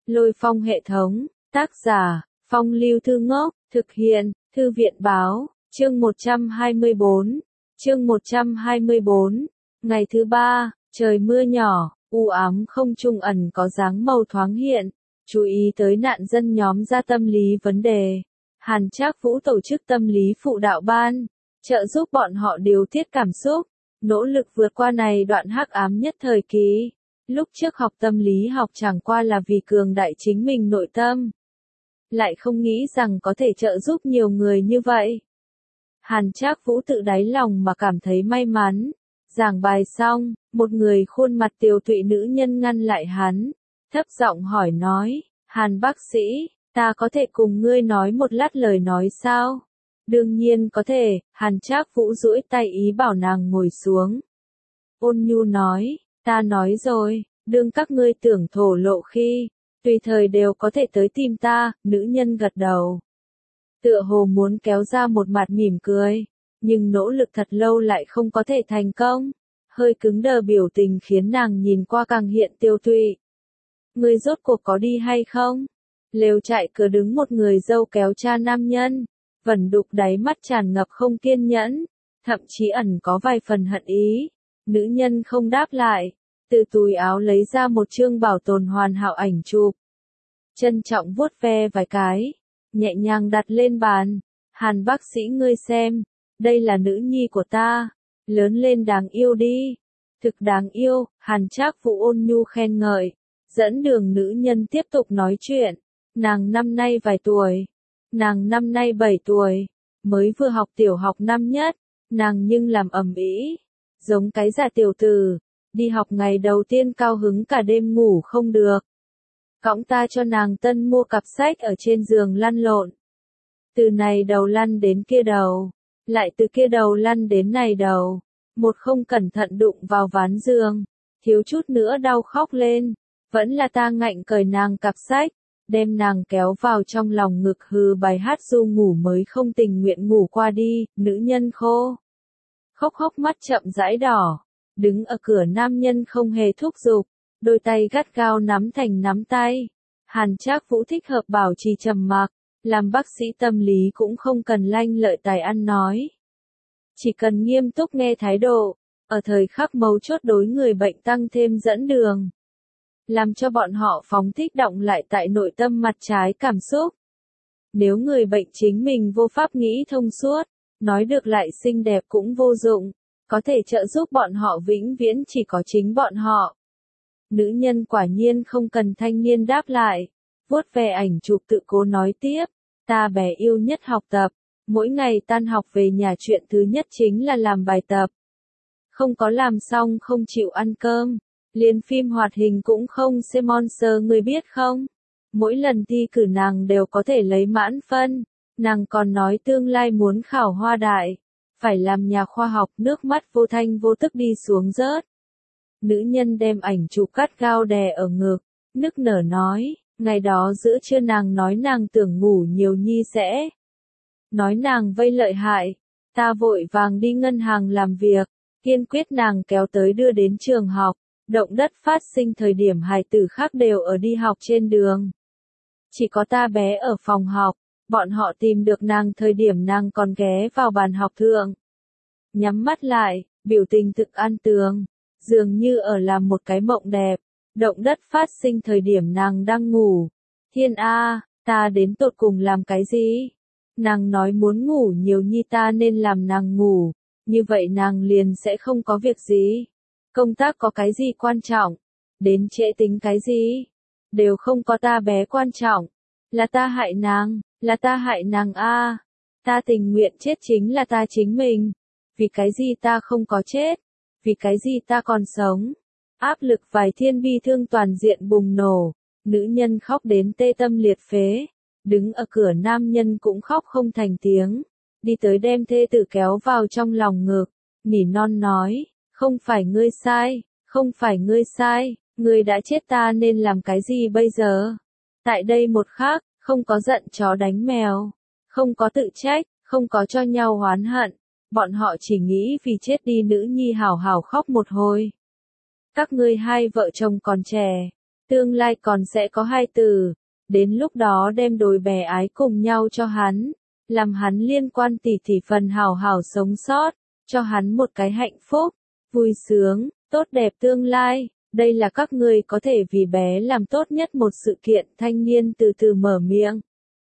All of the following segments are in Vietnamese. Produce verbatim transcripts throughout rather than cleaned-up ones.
Lôi Phong hệ thống, tác giả, Phong Lưu Thư Ngốc, thực hiện, Thư viện báo, chương một trăm hai mươi bốn, chương một trăm hai mươi bốn, ngày thứ ba, trời mưa nhỏ, u ám không trung ẩn có dáng màu thoáng hiện, chú ý tới nạn dân nhóm ra tâm lý vấn đề. Hàn Trác Vũ tổ chức tâm lý phụ đạo ban, trợ giúp bọn họ điều tiết cảm xúc, nỗ lực vượt qua này đoạn hắc ám nhất thời kỳ. Lúc trước học tâm lý học chẳng qua là vì cường đại chính mình nội tâm. Lại không nghĩ rằng có thể trợ giúp nhiều người như vậy. Hàn Trác Vũ tự đáy lòng mà cảm thấy may mắn. Giảng bài xong, một người khuôn mặt tiều tụy nữ nhân ngăn lại hắn. Thấp giọng hỏi nói, Hàn bác sĩ, ta có thể cùng ngươi nói một lát lời nói sao? Đương nhiên có thể, Hàn Trác Vũ duỗi tay ý bảo nàng ngồi xuống. Ôn nhu nói, ta nói rồi, đương các ngươi tưởng thổ lộ khi, tùy thời đều có thể tới tìm ta, nữ nhân gật đầu. Tựa hồ muốn kéo ra một mặt mỉm cười, nhưng nỗ lực thật lâu lại không có thể thành công. Hơi cứng đờ biểu tình khiến nàng nhìn qua càng hiện tiêu tụy. Ngươi rốt cuộc có đi hay không? Lều trại cửa đứng một người dâu kéo cha nam nhân, vẩn đục đáy mắt tràn ngập không kiên nhẫn, thậm chí ẩn có vài phần hận ý. Nữ nhân không đáp lại, từ túi áo lấy ra một chương bảo tồn hoàn hảo ảnh chụp. Trân trọng vuốt ve vài cái, nhẹ nhàng đặt lên bàn. Hàn bác sĩ ngươi xem, đây là nữ nhi của ta, lớn lên đáng yêu đi. Thực đáng yêu, Hàn Trác Vũ ôn nhu khen ngợi, dẫn đường nữ nhân tiếp tục nói chuyện. Nàng năm nay vài tuổi, nàng năm nay bảy tuổi, mới vừa học tiểu học năm nhất, nàng nhưng làm ầm ĩ, giống cái giả tiểu tử, đi học ngày đầu tiên cao hứng cả đêm ngủ không được. Cõng ta cho nàng tân mua cặp sách ở trên giường lăn lộn. Từ này đầu lăn đến kia đầu, lại từ kia đầu lăn đến này đầu, một không cẩn thận đụng vào ván giường, thiếu chút nữa đau khóc lên, vẫn là ta ngạnh cởi nàng cặp sách, đem nàng kéo vào trong lòng ngực hừ bài hát ru ngủ mới không tình nguyện ngủ qua đi, nữ nhân khô. Khóc khóc mắt chậm rãi đỏ, đứng ở cửa nam nhân không hề thúc giục, đôi tay gắt gao nắm thành nắm tay. Hàn Trác Vũ thích hợp bảo trì trầm mặc, làm bác sĩ tâm lý cũng không cần lanh lợi tài ăn nói. Chỉ cần nghiêm túc nghe thái độ, ở thời khắc mấu chốt đối người bệnh tăng thêm dẫn đường. Làm cho bọn họ phóng thích động lại tại nội tâm mặt trái cảm xúc. Nếu người bệnh chính mình vô pháp nghĩ thông suốt, nói được lại xinh đẹp cũng vô dụng, có thể trợ giúp bọn họ vĩnh viễn chỉ có chính bọn họ. Nữ nhân quả nhiên không cần thanh niên đáp lại, vuốt ve ảnh chụp tự cố nói tiếp, ta bé yêu nhất học tập, mỗi ngày tan học về nhà chuyện thứ nhất chính là làm bài tập. Không có làm xong không chịu ăn cơm, liền phim hoạt hình cũng không xem Monster người biết không? Mỗi lần thi cử nàng đều có thể lấy mãn phân, nàng còn nói tương lai muốn khảo hoa đại, phải làm nhà khoa học, nước mắt vô thanh vô tức đi xuống rớt. Nữ nhân đem ảnh chụp cắt gao đè ở ngực, nức nở nói, ngày đó giữa trưa nàng nói nàng tưởng ngủ nhiều nhi sẽ. Nói nàng vây lợi hại, ta vội vàng đi ngân hàng làm việc, kiên quyết nàng kéo tới đưa đến trường học, động đất phát sinh thời điểm hài tử khác đều ở đi học trên đường. Chỉ có ta bé ở phòng học, bọn họ tìm được nàng thời điểm nàng còn ghé vào bàn học thượng. Nhắm mắt lại, biểu tình thực an tường, dường như ở làm một cái mộng đẹp, động đất phát sinh thời điểm nàng đang ngủ. Thiên A, ta đến tột cùng làm cái gì? Nàng nói muốn ngủ nhiều nhi ta nên làm nàng ngủ, như vậy nàng liền sẽ không có việc gì. Công tác có cái gì quan trọng? Đến trễ tính cái gì? Đều không có ta bé quan trọng. Là ta hại nàng, là ta hại nàng a. Ta tình nguyện chết chính là ta chính mình. Vì cái gì ta không có chết? Vì cái gì ta còn sống? Áp lực vài thiên bi thương toàn diện bùng nổ. Nữ nhân khóc đến tê tâm liệt phế. Đứng ở cửa nam nhân cũng khóc không thành tiếng. Đi tới đem thê tử kéo vào trong lòng ngực. Nỉ non nói, không phải ngươi sai, không phải ngươi sai, ngươi đã chết ta nên làm cái gì bây giờ? Tại đây một khắc, không có giận chó đánh mèo, không có tự trách, không có cho nhau oán hận, bọn họ chỉ nghĩ vì chết đi nữ nhi hào hào khóc một hồi. Các ngươi hai vợ chồng còn trẻ, Tương lai còn sẽ có hai tử, đến lúc đó đem đôi bé ái cùng nhau cho hắn, làm hắn liên quan tỷ tỷ phần hào hào sống sót, cho hắn một cái hạnh phúc, vui sướng, tốt đẹp tương lai. Đây là các ngươi có thể vì bé làm tốt nhất một sự kiện. Thanh niên từ từ mở miệng.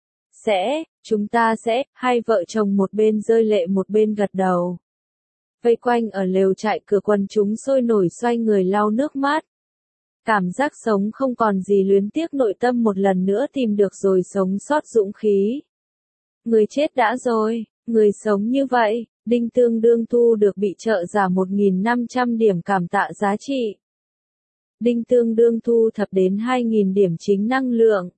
Sẽ, chúng ta sẽ, hai vợ chồng một bên rơi lệ một bên gật đầu. Vây quanh ở lều trại cửa quần chúng sôi nổi xoay người lau nước mắt. Cảm giác sống không còn gì luyến tiếc, nội tâm một lần nữa tìm được rồi sống sót dũng khí. Người chết đã rồi, người sống như vậy, Đinh tương đương thu được bị trợ giả một nghìn năm trăm điểm cảm tạ giá trị. Đinh tương đương thu thập đến hai nghìn điểm chính năng lượng.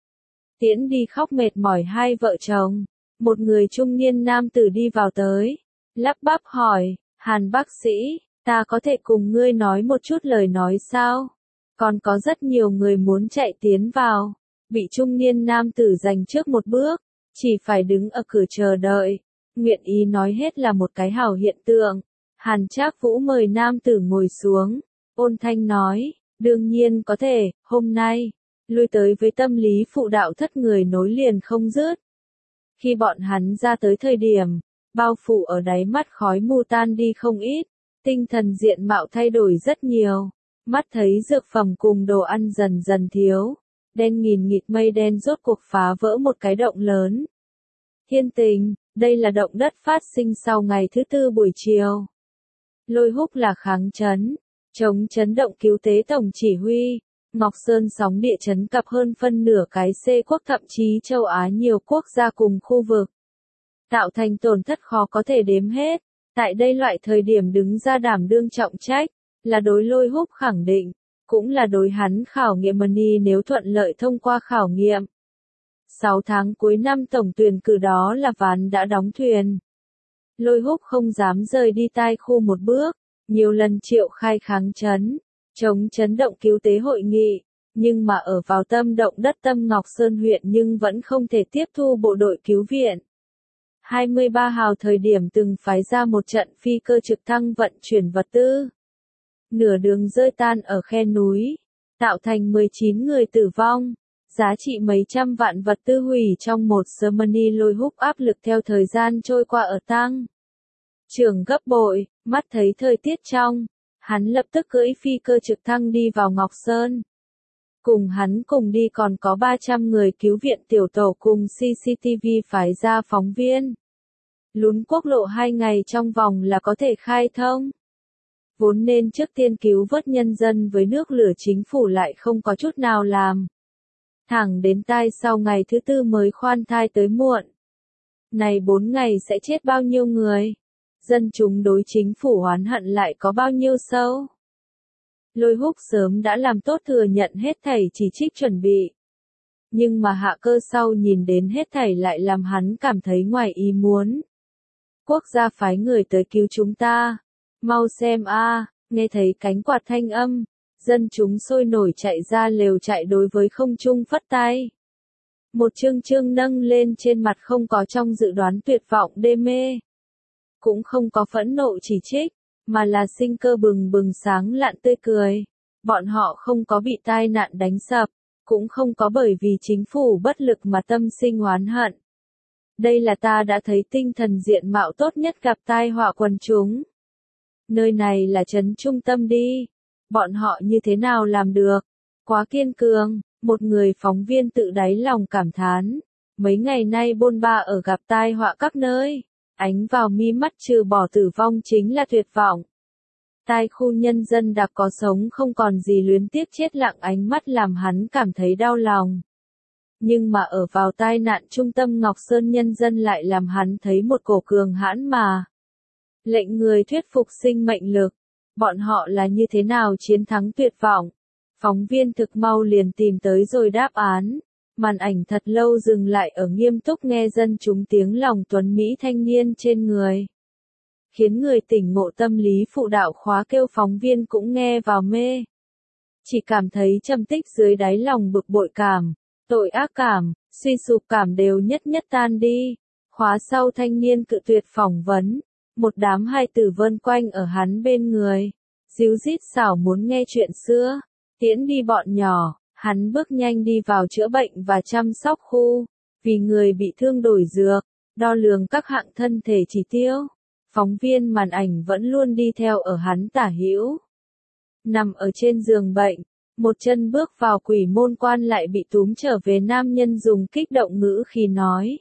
Tiễn đi khóc mệt mỏi hai vợ chồng, một người trung niên nam tử đi vào tới, lắp bắp hỏi, Hàn bác sĩ, ta có thể cùng ngươi nói một chút lời nói sao? Còn có rất nhiều người muốn chạy tiến vào, bị trung niên nam tử giành trước một bước, chỉ phải đứng ở cửa chờ đợi, nguyện ý nói hết là một cái hảo hiện tượng. Hàn Trác Vũ mời nam tử ngồi xuống, ôn thanh nói, đương nhiên có thể, hôm nay, lui tới với tâm lý phụ đạo thất người nối liền không dứt. Khi bọn hắn ra tới thời điểm, bao phủ ở đáy mắt khói mù tan đi không ít, tinh thần diện mạo thay đổi rất nhiều, mắt thấy dược phẩm cùng đồ ăn dần dần thiếu, đen nghìn nghịt mây đen rốt cuộc phá vỡ một cái động lớn. Thiên tình, đây là động đất phát sinh sau ngày thứ tư buổi chiều. Lôi Húc là kháng chấn, chống chấn động cứu tế tổng chỉ huy. Ngọc Sơn sóng địa chấn cập hơn phân nửa cái C quốc, thậm chí châu Á nhiều quốc gia cùng khu vực, tạo thành tổn thất khó có thể đếm hết. Tại đây loại thời điểm đứng ra đảm đương trọng trách, là đối Lôi Húc khẳng định, cũng là đối hắn khảo nghiệm money nếu thuận lợi thông qua khảo nghiệm. sáu tháng cuối năm tổng tuyển cử đó là ván đã đóng thuyền. Lôi Húc không dám rời đi tai khu một bước, nhiều lần triệu khai kháng chấn, chống chấn động cứu tế hội nghị, nhưng mà ở vào tâm động đất Tâm Ngọc Sơn huyện nhưng vẫn không thể tiếp thu bộ đội cứu viện. hai mươi ba hào thời điểm từng phái ra một trận phi cơ trực thăng vận chuyển vật tư. Nửa đường rơi tan ở khe núi, tạo thành mười chín người tử vong, giá trị mấy trăm vạn vật tư hủy trong một sớm. Money Lôi Húc áp lực theo thời gian trôi qua ở tăng trưởng gấp bội, mắt thấy thời tiết trong, hắn lập tức cưỡi phi cơ trực thăng đi vào Ngọc Sơn. Cùng hắn cùng đi còn có ba trăm người cứu viện tiểu tổ cùng xê xê tê vê phái ra phóng viên. Lún quốc lộ hai ngày trong vòng là có thể khai thông. Vốn nên trước tiên cứu vớt nhân dân với nước lửa, chính phủ lại không có chút nào làm. Thẳng đến tai sau ngày thứ tư mới khoan thai tới muộn. Này bốn ngày sẽ chết bao nhiêu người? Dân chúng đối chính phủ oán hận lại có bao nhiêu sâu? Lôi Húc sớm đã làm tốt thừa nhận hết thảy chỉ trích chuẩn bị. Nhưng mà hạ cơ sau nhìn đến hết thảy lại làm hắn cảm thấy ngoài ý muốn. Quốc gia phái người tới cứu chúng ta. Mau xem a, nghe thấy cánh quạt thanh âm, dân chúng sôi nổi chạy ra lều trại đối với không trung phất tay. Một chương chương nâng lên trên mặt không có trong dự đoán tuyệt vọng đê mê. Cũng không có phẫn nộ chỉ trích, mà là sinh cơ bừng bừng sáng lạn tươi cười. Bọn họ không có bị tai nạn đánh sập, cũng không có bởi vì chính phủ bất lực mà tâm sinh oán hận. Đây là ta đã thấy tinh thần diện mạo tốt nhất gặp tai họa quần chúng. Nơi này là trấn trung tâm đi. Bọn họ như thế nào làm được? Quá kiên cường, một người phóng viên tự đáy lòng cảm thán. Mấy ngày nay bôn ba ở gặp tai họa các nơi. Ánh vào mi mắt trừ bỏ tử vong chính là tuyệt vọng. Tai khu nhân dân đặc có sống không còn gì luyến tiếc chết lặng, ánh mắt làm hắn cảm thấy đau lòng. Nhưng mà ở vào tai nạn trung tâm Ngọc Sơn nhân dân lại làm hắn thấy một cổ cường hãn mà lệnh người thuyết phục sinh mệnh lực. Bọn họ là như thế nào chiến thắng tuyệt vọng? Phóng viên thực mau liền tìm tới rồi đáp án. Màn ảnh thật lâu dừng lại ở nghiêm túc nghe dân chúng tiếng lòng tuấn Mỹ thanh niên trên người. Khiến người tỉnh ngộ tâm lý phụ đạo khóa kêu phóng viên cũng nghe vào mê. Chỉ cảm thấy trầm tích dưới đáy lòng bực bội cảm, tội ác cảm, suy sụp cảm đều nhất nhất tan đi. Khóa sau thanh niên cự tuyệt phỏng vấn. Một đám hài tử vân quanh ở hắn bên người. Díu dít xảo muốn nghe chuyện xưa. Tiễn đi bọn nhỏ. Hắn bước nhanh đi vào chữa bệnh và chăm sóc khu, vì người bị thương đổi dược, đo lường các hạng thân thể chỉ tiêu. Phóng viên màn ảnh vẫn luôn đi theo ở hắn tả hữu. Nằm ở trên giường bệnh, một chân bước vào quỷ môn quan lại bị túm trở về, nam nhân dùng kích động ngữ khi nói.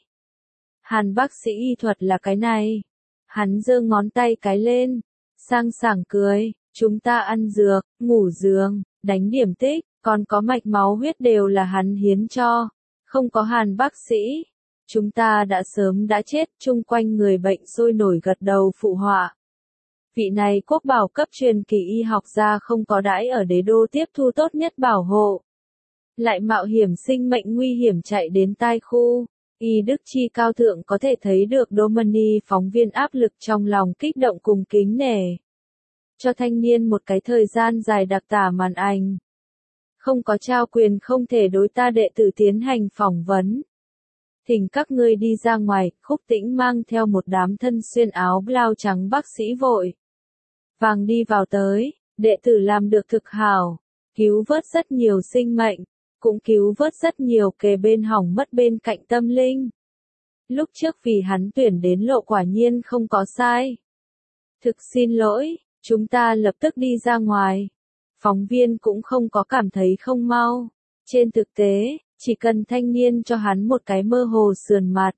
Hàn bác sĩ y thuật là cái này. Hắn giơ ngón tay cái lên, sang sảng cười, chúng ta ăn dược, ngủ giường, đánh điểm tích, còn có mạch máu huyết đều là hắn hiến cho. Không có Hàn bác sĩ, chúng ta đã sớm đã chết. Chung quanh người bệnh sôi nổi gật đầu phụ họa. Vị này quốc bảo cấp truyền kỳ y học gia không có đãi ở đế đô tiếp thu tốt nhất bảo hộ. Lại mạo hiểm sinh mệnh nguy hiểm chạy đến tai khu. Y đức chi cao thượng có thể thấy được Domini phóng viên áp lực trong lòng kích động cùng kính nể. Cho thanh niên một cái thời gian dài đặc tả màn ảnh. Không có trao quyền không thể đối ta đệ tử tiến hành phỏng vấn. Thỉnh các ngươi đi ra ngoài. Khúc Tĩnh mang theo một đám thân xuyên áo blau trắng bác sĩ vội vàng đi vào tới. Đệ tử làm được thực hảo, cứu vớt rất nhiều sinh mệnh, cũng cứu vớt rất nhiều kề bên hỏng mất bên cạnh tâm linh. Lúc trước vì hắn tuyển đến lộ quả nhiên không có sai. Thực xin lỗi, chúng ta lập tức đi ra ngoài. Phóng viên cũng không có cảm thấy không mau. Trên thực tế, chỉ cần thanh niên cho hắn một cái mơ hồ sườn mặt,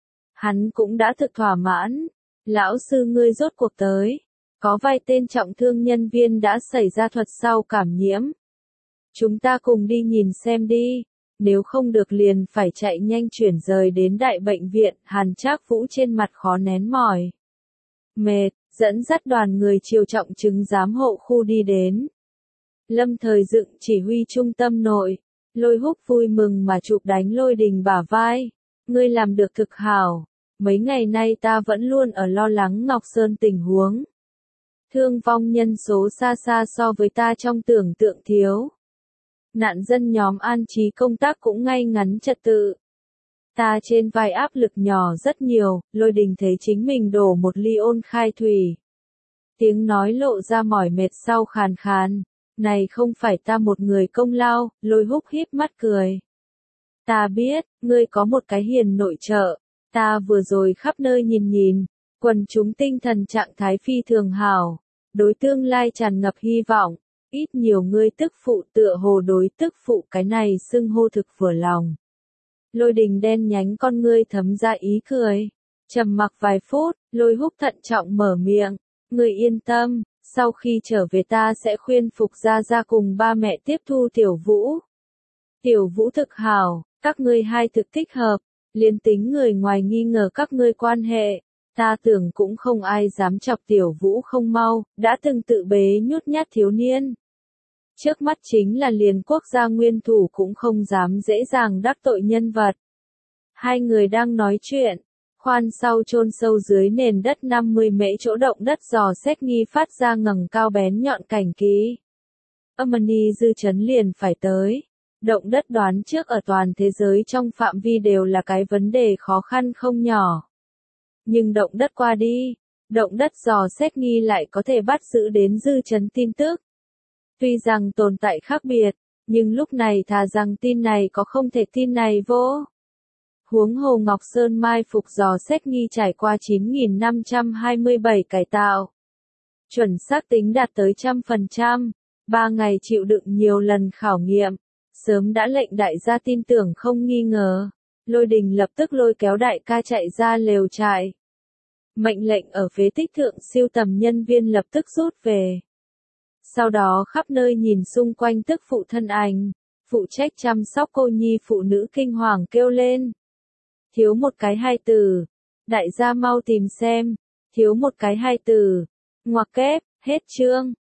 hắn cũng đã thực thỏa mãn. Lão sư ngươi rốt cuộc tới. Có vài tên trọng thương nhân viên đã xảy ra thuật sau cảm nhiễm. Chúng ta cùng đi nhìn xem đi. Nếu không được liền phải chạy nhanh chuyển rời đến đại bệnh viện. Hàn Trác Vũ trên mặt khó nén mỏi mệt, dẫn dắt đoàn người chiều trọng chứng giám hộ khu đi đến. Lâm Thời Dựng chỉ huy trung tâm nội. Lôi Húc vui mừng mà chụp đánh Lôi Đình bả vai. Ngươi làm được thực hảo. Mấy ngày nay ta vẫn luôn ở lo lắng Ngọc Sơn tình huống. Thương vong nhân số xa xa so với ta trong tưởng tượng thiếu. Nạn dân nhóm an trí công tác cũng ngay ngắn trật tự. Ta trên vai áp lực nhỏ rất nhiều. Lôi Đình thấy chính mình đổ một ly ôn khai thủy. Tiếng nói lộ ra mỏi mệt sau khàn khàn. Này không phải ta một người công lao. Lôi Húc híp mắt cười. Ta biết, ngươi có một cái hiền nội trợ. Ta vừa rồi khắp nơi nhìn nhìn. Quần chúng tinh thần trạng thái phi thường hảo. Đối tương lai tràn ngập hy vọng. Ít nhiều ngươi tức phụ tựa hồ đối tức phụ cái này xưng hô thực vừa lòng. Lôi Đình đen nhánh con ngươi thấm ra ý cười. Trầm mặc vài phút, Lôi Húc thận trọng mở miệng. Ngươi yên tâm, sau khi trở về ta sẽ khuyên phục gia gia cùng ba mẹ tiếp thu Tiểu Vũ. Tiểu Vũ thực hảo, các ngươi hai thực thích hợp. Liên tính người ngoài nghi ngờ các ngươi quan hệ. Ta tưởng cũng không ai dám chọc Tiểu Vũ không mau, đã từng tự bế nhút nhát thiếu niên. Trước mắt chính là liền quốc gia nguyên thủ cũng không dám dễ dàng đắc tội nhân vật. Hai người đang nói chuyện, khoan sau chôn sâu dưới nền đất năm mươi mễ chỗ động đất dò xét nghi phát ra ngẩng cao bén nhọn cảnh ký. Âm-ni dư chấn liền phải tới. Động đất đoán trước ở toàn thế giới trong phạm vi đều là cái vấn đề khó khăn không nhỏ. Nhưng động đất qua đi, động đất dò xét nghi lại có thể bắt giữ đến dư chấn tin tức. Tuy rằng tồn tại khác biệt, nhưng lúc này thà rằng tin này có không thể tin này vô. Huống hồ Ngọc Sơn mai phục dò xét nghi trải qua chín nghìn năm trăm hai mươi bảy cải tạo. Chuẩn xác tính đạt tới trăm phần trăm, ba ngày chịu đựng nhiều lần khảo nghiệm, sớm đã lệnh đại gia tin tưởng không nghi ngờ. Lôi Đình lập tức lôi kéo đại ca chạy ra lều trại. Mệnh lệnh ở phế tích thượng siêu tầm nhân viên lập tức rút về. Sau đó khắp nơi nhìn xung quanh tức phụ thân ảnh, phụ trách chăm sóc cô nhi phụ nữ kinh hoàng kêu lên. Thiếu một cái hai từ. Đại gia mau tìm xem. Thiếu một cái hai từ. Ngoặc kép, hết chương.